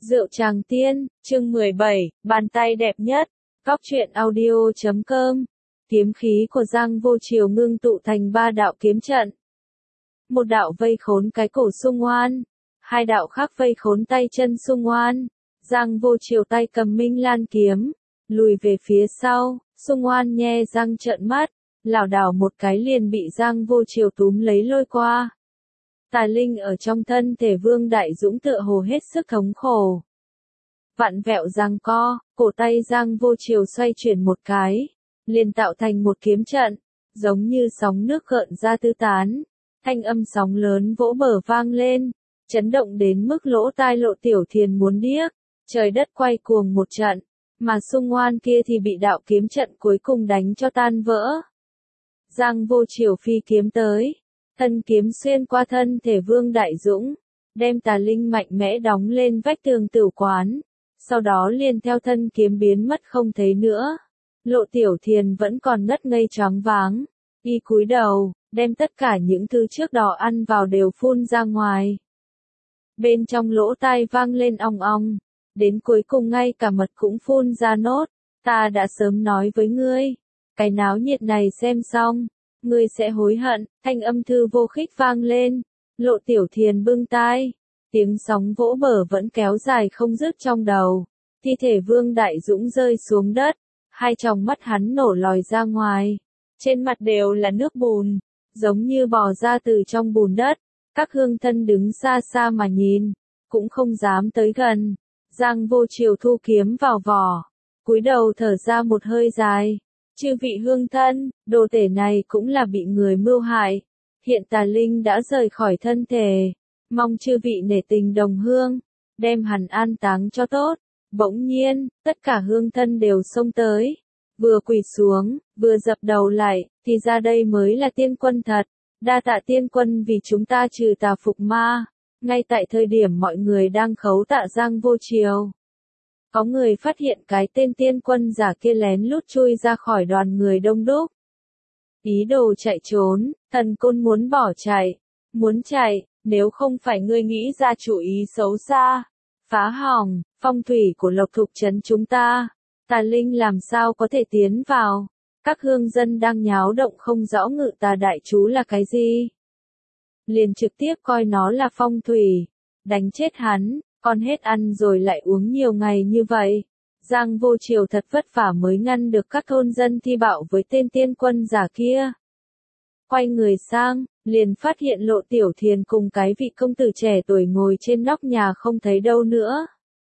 Rượu Tràng Tiên, chương 17, bàn tay đẹp nhất. Góc truyện audio.com. Kiếm khí của Giang Vô Triều ngưng tụ thành 3 đạo kiếm trận. Một đạo vây khốn cái cổ Sung Oan, 2 đạo khác vây khốn tay chân Sung Oan. Giang Vô Triều tay cầm Minh Lan kiếm, lùi về phía sau, Sung Oan nhe răng trợn mắt, lảo đảo một cái liền bị Giang Vô Triều túm lấy lôi qua. Tà linh ở trong thân thể Vương Đại Dũng tựa hồ hết sức thống khổ. Vặn vẹo giằng co, cổ tay Giang Vô Triều xoay chuyển một cái, liền tạo thành một kiếm trận, giống như sóng nước gợn ra tứ tán. Thanh âm sóng lớn vỗ bờ vang lên, chấn động đến mức lỗ tai Lộ Tiểu Thiền muốn điếc, trời đất quay cuồng một trận, mà Sung Oan kia thì bị đạo kiếm trận cuối cùng đánh cho tan vỡ. Giang Vô Triều phi kiếm tới, thân kiếm xuyên qua thân thể Vương Đại Dũng, đem tà linh mạnh mẽ đóng lên vách tường tử quán, sau đó liền theo thân kiếm biến mất không thấy nữa. Lộ Tiểu Thiền vẫn còn ngất ngây choáng váng, y cúi đầu, đem tất cả những thứ trước đó ăn vào đều phun ra ngoài. Bên trong lỗ tai vang lên ong ong, đến cuối cùng ngay cả mật cũng phun ra nốt. Ta đã sớm nói với ngươi, cái náo nhiệt này xem xong, ngươi sẽ hối hận. Thanh âm Thư Vô Khích vang lên, Lộ Tiểu Thiền bưng tai, tiếng sóng vỗ bờ vẫn kéo dài không dứt trong đầu. Thi thể Vương Đại Dũng rơi xuống đất, hai tròng mắt hắn nổ lòi ra ngoài, trên mặt đều là nước bùn, giống như bò ra từ trong bùn đất. Các hương thân đứng xa xa mà nhìn, cũng không dám tới gần. Giang Vô Triều thu kiếm vào vỏ, cúi đầu thở ra một hơi dài. Chư vị hương thân, đồ tể này cũng là bị người mưu hại. Hiện tà linh đã rời khỏi thân thể, mong chư vị nể tình đồng hương, đem hắn an táng cho tốt. Bỗng nhiên, tất cả hương thân đều xông tới, vừa quỳ xuống, vừa dập đầu lại, thì ra đây mới là tiên quân thật. Đa tạ tiên quân vì chúng ta trừ tà phục ma. Ngay tại thời điểm mọi người đang khấu tạ Giang Vô Triều, có người phát hiện cái tên tiên quân giả kia lén lút chui ra khỏi đoàn người đông đúc. Ý đồ chạy trốn, Thần Côn muốn bỏ chạy, muốn chạy, nếu không phải ngươi nghĩ ra chủ ý xấu xa, phá hỏng phong thủy của Lộc Thục trấn chúng ta, tà linh làm sao có thể tiến vào. Các hương dân đang nháo động không rõ Ngự Tà đại chú là cái gì, liền trực tiếp coi nó là phong thủy, đánh chết hắn. Còn hết ăn rồi lại uống nhiều ngày như vậy. Giang Vô Triều thật vất vả mới ngăn được các thôn dân thi bạo với tên tiên quân giả kia. Quay người sang, liền phát hiện Lộ Tiểu Thiền cùng cái vị công tử trẻ tuổi ngồi trên nóc nhà không thấy đâu nữa.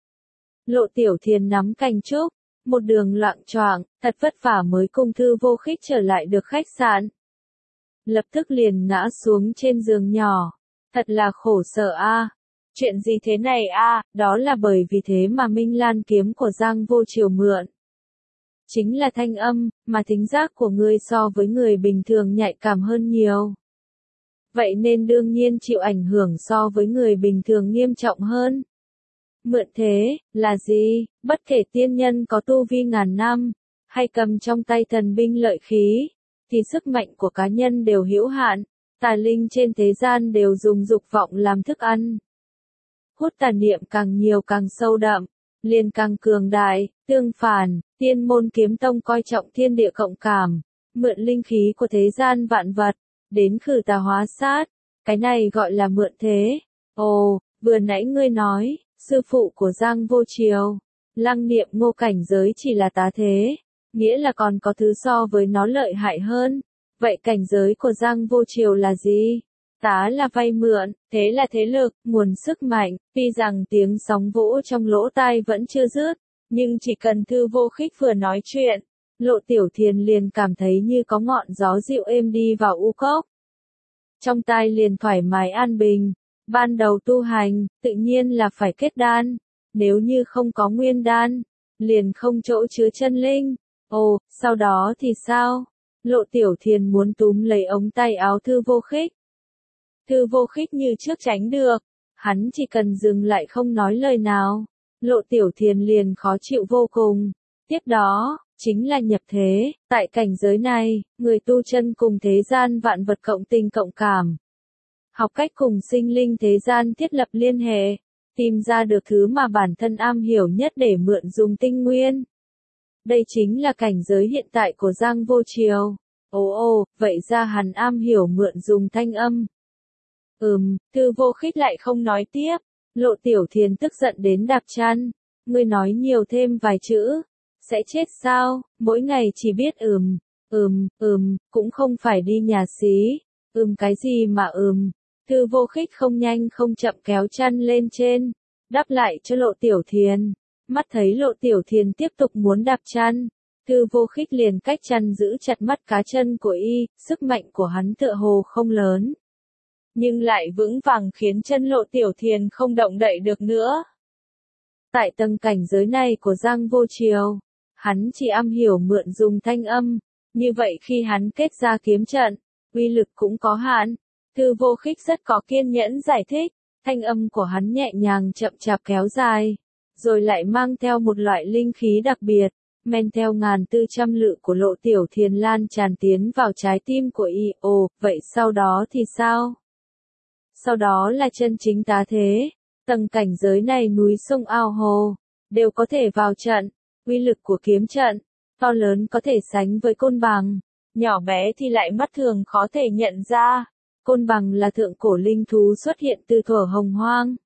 Lộ Tiểu Thiền nắm cành trúc, một đường loạng choạng, thật vất vả mới cùng Thư Vô Khích trở lại được khách sạn. Lập tức liền ngã xuống trên giường nhỏ. Thật là khổ sở a. Chuyện gì thế này a? Đó là bởi vì thế mà Minh Lan kiếm của Giang Vô Triều mượn. Chính là thanh âm, mà thính giác của ngươi so với người bình thường nhạy cảm hơn nhiều. Vậy nên đương nhiên chịu ảnh hưởng so với người bình thường nghiêm trọng hơn. Mượn thế, là gì? Bất kể tiên nhân có tu vi ngàn năm, hay cầm trong tay thần binh lợi khí, thì sức mạnh của cá nhân đều hữu hạn. Tà linh trên thế gian đều dùng dục vọng làm thức ăn. Hút tà niệm càng nhiều càng sâu đậm, liền càng cường đại. Tương phản, Tiên môn kiếm tông coi trọng thiên địa cộng cảm, mượn linh khí của thế gian vạn vật, đến khử tà hóa sát. Cái này gọi là mượn thế. Ồ, vừa nãy ngươi nói, sư phụ của Giang Vô Triều, Lăng Niệm Ngô cảnh giới chỉ là tá thế, nghĩa là còn có thứ so với nó lợi hại hơn. Vậy cảnh giới của Giang Vô Triều là gì? Tá là vay mượn, thế là thế lực, nguồn sức mạnh. Tuy rằng tiếng sóng vỗ trong lỗ tai vẫn chưa dứt, nhưng chỉ cần Thư Vô Khích vừa nói chuyện, Lộ Tiểu Thiền liền cảm thấy như có ngọn gió dịu êm đi vào u cốc. Trong tai liền thoải mái an bình. Ban đầu tu hành, tự nhiên là phải kết đan. Nếu như không có nguyên đan, liền không chỗ chứa chân linh. Ồ, sau đó thì sao? Lộ Tiểu Thiền muốn túm lấy ống tay áo Thư Vô Khích. Thư Vô Khích như trước tránh được, hắn chỉ cần dừng lại không nói lời nào, Lộ Tiểu Thiền liền khó chịu vô cùng. Tiếp đó, chính là nhập thế. Tại cảnh giới này, người tu chân cùng thế gian vạn vật cộng tình cộng cảm, học cách cùng sinh linh thế gian thiết lập liên hệ. tìm ra được thứ mà bản thân am hiểu nhất để mượn dùng tinh nguyên. Đây chính là cảnh giới hiện tại của Giang Vô Triều. Ồ, vậy ra hắn am hiểu mượn dùng thanh âm. Thư Vô Khích lại không nói tiếp. Lộ Tiểu Thiền tức giận đến đạp chăn. Ngươi nói nhiều thêm vài chữ. Sẽ chết sao, mỗi ngày chỉ biết cũng không phải đi nhà xí. Cái gì mà Thư Vô Khích không nhanh không chậm kéo chăn lên trên. Đáp lại cho Lộ Tiểu Thiền. Mắt thấy Lộ Tiểu Thiền tiếp tục muốn đạp chăn. Thư Vô Khích liền cách chăn giữ chặt mắt cá chân của y, sức mạnh của hắn tựa hồ không lớn. Nhưng lại vững vàng khiến chân Lộ Tiểu Thiền không động đậy được nữa. Tại tầng cảnh giới này của Giang Vô Triều, hắn chỉ am hiểu mượn dùng thanh âm, như vậy khi hắn kết ra kiếm trận, uy lực cũng có hạn. Thư Vô Khích rất có kiên nhẫn giải thích, thanh âm của hắn nhẹ nhàng chậm chạp kéo dài, rồi lại mang theo một loại linh khí đặc biệt, men theo 1400 lự của Lộ Tiểu Thiền lan tràn tiến vào trái tim của y. Ồ, vậy sau đó thì sao? Sau đó là chân chính tá thế. Tầng cảnh giới này núi sông ao hồ, đều có thể vào trận. Uy lực của kiếm trận, to lớn có thể sánh với côn bằng, nhỏ bé thì lại mắt thường khó thể nhận ra. Côn bằng là thượng cổ linh thú xuất hiện từ thuở Hồng Hoang.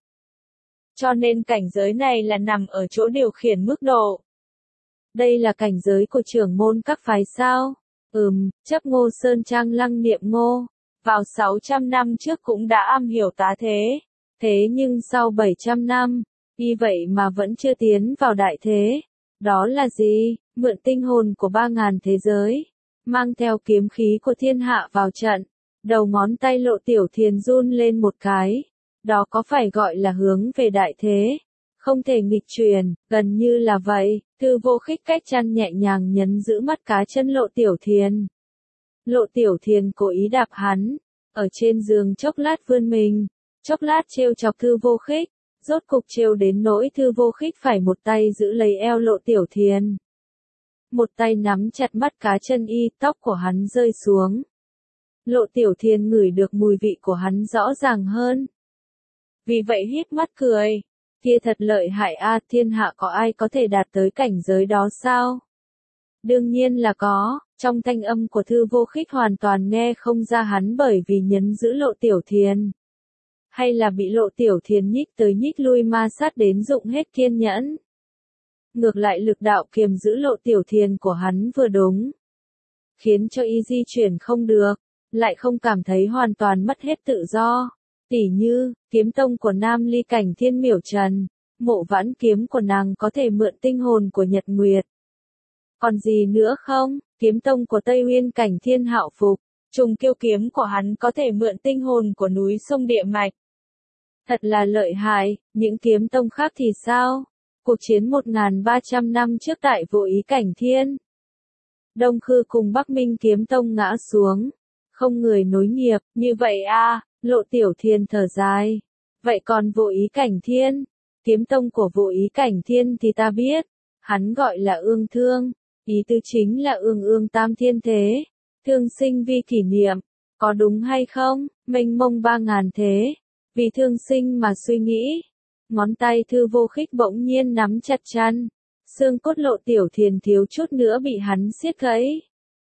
Cho nên cảnh giới này là nằm ở chỗ điều khiển mức độ. Đây là cảnh giới của trưởng môn các phái sao? Chấp Ngô Sơn Trang Lăng Niệm Ngô, vào 600 năm trước cũng đã am hiểu tá thế. Thế nhưng sau 700 năm, vì vậy mà vẫn chưa tiến vào đại thế. Đó là gì? Mượn tinh hồn của 3000 thế giới, mang theo kiếm khí của thiên hạ vào trận. Đầu ngón tay Lộ Tiểu Thiền run lên một cái. Đó có phải gọi là hướng về đại thế? Không thể nghịch truyền, gần như là vậy. Thư Vô Khích cách chăn nhẹ nhàng nhấn giữ mắt cá chân Lộ Tiểu Thiền. Lộ Tiểu Thiền cố ý đạp hắn, ở trên giường chốc lát vươn mình, chốc lát trêu chọc Thư Vô Khích, rốt cục trêu đến nỗi Thư Vô Khích phải một tay giữ lấy eo Lộ Tiểu Thiền. Một tay nắm chặt mắt cá chân y, tóc của hắn rơi xuống. Lộ Tiểu Thiền ngửi được mùi vị của hắn rõ ràng hơn. Vì vậy híp mắt cười. Kia thật lợi hại a, thiên hạ có ai có thể đạt tới cảnh giới đó sao? Đương nhiên là có, trong thanh âm của Thư Vô Khích hoàn toàn nghe không ra hắn bởi vì nhấn giữ Lộ Tiểu Thiền. Hay là bị Lộ Tiểu Thiền nhích tới nhích lui ma sát đến dụng hết kiên nhẫn. Ngược lại lực đạo kiềm giữ Lộ Tiểu Thiền của hắn vừa đúng, khiến cho y di chuyển không được, lại không cảm thấy hoàn toàn mất hết tự do. Tỉ như, kiếm tông của Nam Ly Cảnh Thiên Miểu Trần, Mộ Vãn kiếm của nàng có thể mượn tinh hồn của Nhật Nguyệt. Còn gì nữa không? Kiếm tông của Tây Uyên Cảnh Thiên Hạo Phục, Trùng Kiêu kiếm của hắn có thể mượn tinh hồn của núi sông địa mạch. Thật là lợi hại, những kiếm tông khác thì sao? Cuộc chiến 1300 năm trước tại Vô Ý Cảnh Thiên, Đông Khư cùng Bắc Minh kiếm tông ngã xuống, không người nối nghiệp, như vậy a. Lộ Tiểu Thiền thở dài. Vậy còn Vô Ý Cảnh Thiên? Kiếm tông của Vô Ý Cảnh Thiên thì ta biết. Hắn gọi là ương thương. Ý tứ chính là ương ương tam thiên thế. Thương sinh vi kỷ niệm. Có đúng hay không? Mênh mông 3000 thế. Vì thương sinh mà suy nghĩ. Ngón tay Thư Vô Khích bỗng nhiên nắm chặt chăn. Xương cốt Lộ Tiểu Thiền thiếu chút nữa bị hắn siết gãy.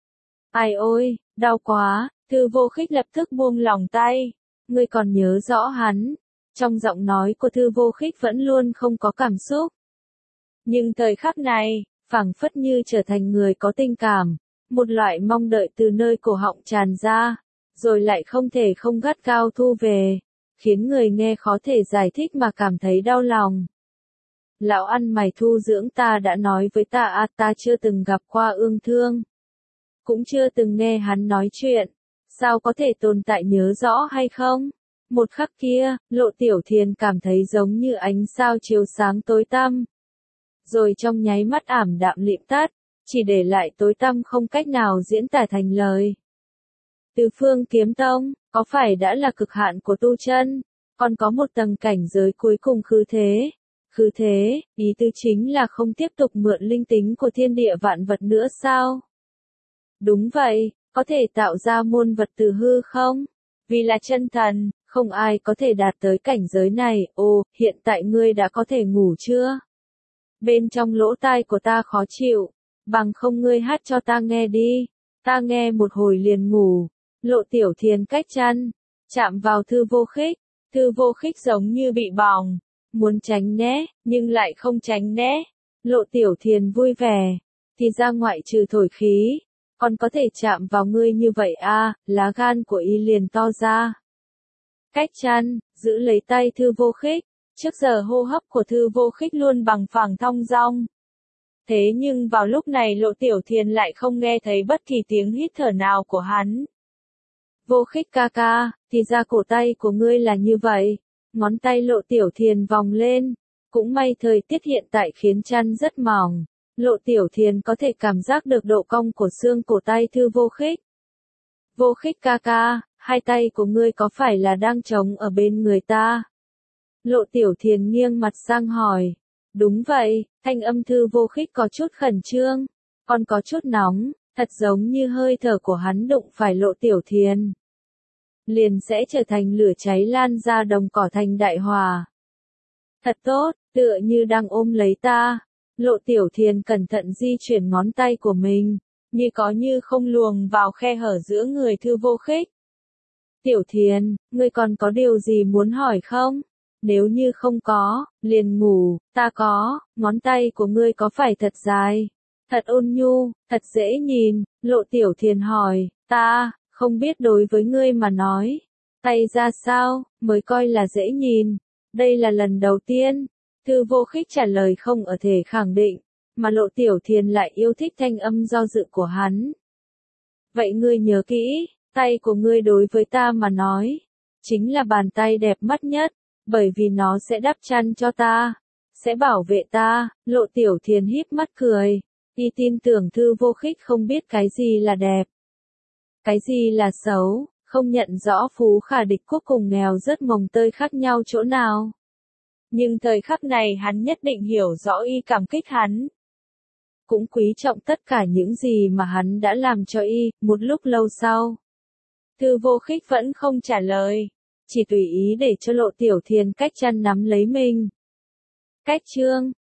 Ai ôi, đau quá. Thư Vô Khích lập tức buông lỏng tay. Ngươi còn nhớ rõ hắn. Trong giọng nói của Thư Vô Khích vẫn luôn không có cảm xúc. Nhưng thời khắc này, phảng phất như trở thành người có tình cảm. Một loại mong đợi từ nơi cổ họng tràn ra, rồi lại không thể không gắt gao thu về, khiến người nghe khó thể giải thích mà cảm thấy đau lòng. Lão ăn mày thu dưỡng ta đã nói với ta ta chưa từng gặp qua ương thương. Cũng chưa từng nghe hắn nói chuyện. Sao có thể tồn tại nhớ rõ hay không? Một khắc kia, Lộ Tiểu Thiền cảm thấy giống như ánh sao chiếu sáng tối tăm. Rồi trong nháy mắt ảm đạm lịm tắt, chỉ để lại tối tăm không cách nào diễn tả thành lời. Từ Phương Kiếm Tông, có phải đã là cực hạn của tu chân? Còn có một tầng cảnh giới cuối cùng khư thế. Khư thế, ý tứ chính là không tiếp tục mượn linh tính của thiên địa vạn vật nữa sao? Đúng vậy. Có thể tạo ra muôn vật từ hư không? Vì là chân thần, Không ai có thể đạt tới cảnh giới này, ồ, hiện tại ngươi đã có thể ngủ chưa? Bên trong lỗ tai của ta khó chịu, bằng không ngươi hát cho ta nghe đi, ta nghe một hồi liền ngủ. Lộ Tiểu Thiền cách chăn, chạm vào Thư Vô Khích, Thư Vô Khích giống như bị bỏng, muốn tránh né, nhưng lại không tránh né. Lộ Tiểu Thiền vui vẻ, thì ra ngoại trừ thổi khí, còn có thể chạm vào ngươi như vậy à, lá gan của y liền to ra. Cách chăn, giữ lấy tay Thư Vô Khích, trước giờ hô hấp của Thư Vô Khích luôn bằng phẳng thong dong. Thế nhưng vào lúc này Lộ Tiểu Thiền lại không nghe thấy bất kỳ tiếng hít thở nào của hắn. Vô Khích ca ca, thì ra cổ tay của ngươi là như vậy. Ngón tay Lộ Tiểu Thiền vòng lên, cũng may thời tiết hiện tại khiến chăn rất mỏng. Lộ Tiểu Thiền có thể cảm giác được độ cong của xương cổ tay Thư Vô Khích. Vô Khích ca ca, hai tay của ngươi có phải là đang trống ở bên người ta? Lộ Tiểu Thiền nghiêng mặt sang hỏi. Đúng vậy, thanh âm Thư Vô Khích có chút khẩn trương, còn có chút nóng, thật giống như hơi thở của hắn đụng phải Lộ Tiểu Thiền. Liền sẽ trở thành lửa cháy lan ra đồng cỏ thành đại hòa. Thật tốt, tựa như đang ôm lấy ta. Lộ Tiểu Thiền cẩn thận di chuyển ngón tay của mình, như có như không luồng vào khe hở giữa người Thư Vô Khích. Tiểu Thiền, ngươi còn có điều gì muốn hỏi không? Nếu như không có, liền ngủ, ta có, ngón tay của ngươi có phải thật dài, thật ôn nhu, thật dễ nhìn? Lộ Tiểu Thiền hỏi, ta, không biết đối với ngươi mà nói, tay ra sao, mới coi là dễ nhìn, đây là lần đầu tiên. Thư Vô Khích trả lời không ở thể khẳng định, mà Lộ Tiểu Thiền lại yêu thích thanh âm do dự của hắn. Vậy ngươi nhớ kỹ, tay của ngươi đối với ta mà nói, chính là bàn tay đẹp mắt nhất, bởi vì nó sẽ đắp chăn cho ta, sẽ bảo vệ ta. Lộ Tiểu Thiền híp mắt cười, y tin tưởng Thư Vô Khích không biết cái gì là đẹp, cái gì là xấu, không nhận rõ Phú Khả Địch Quốc cùng nghèo rất mồng tơi khác nhau chỗ nào. Nhưng thời khắc này hắn nhất định hiểu rõ y cảm kích hắn, cũng quý trọng tất cả những gì mà hắn đã làm cho y. Một lúc lâu sau, Thư Vô Khích vẫn không trả lời, chỉ tùy ý để cho Lộ Tiểu Thiền cách chăn nắm lấy mình. Cách chương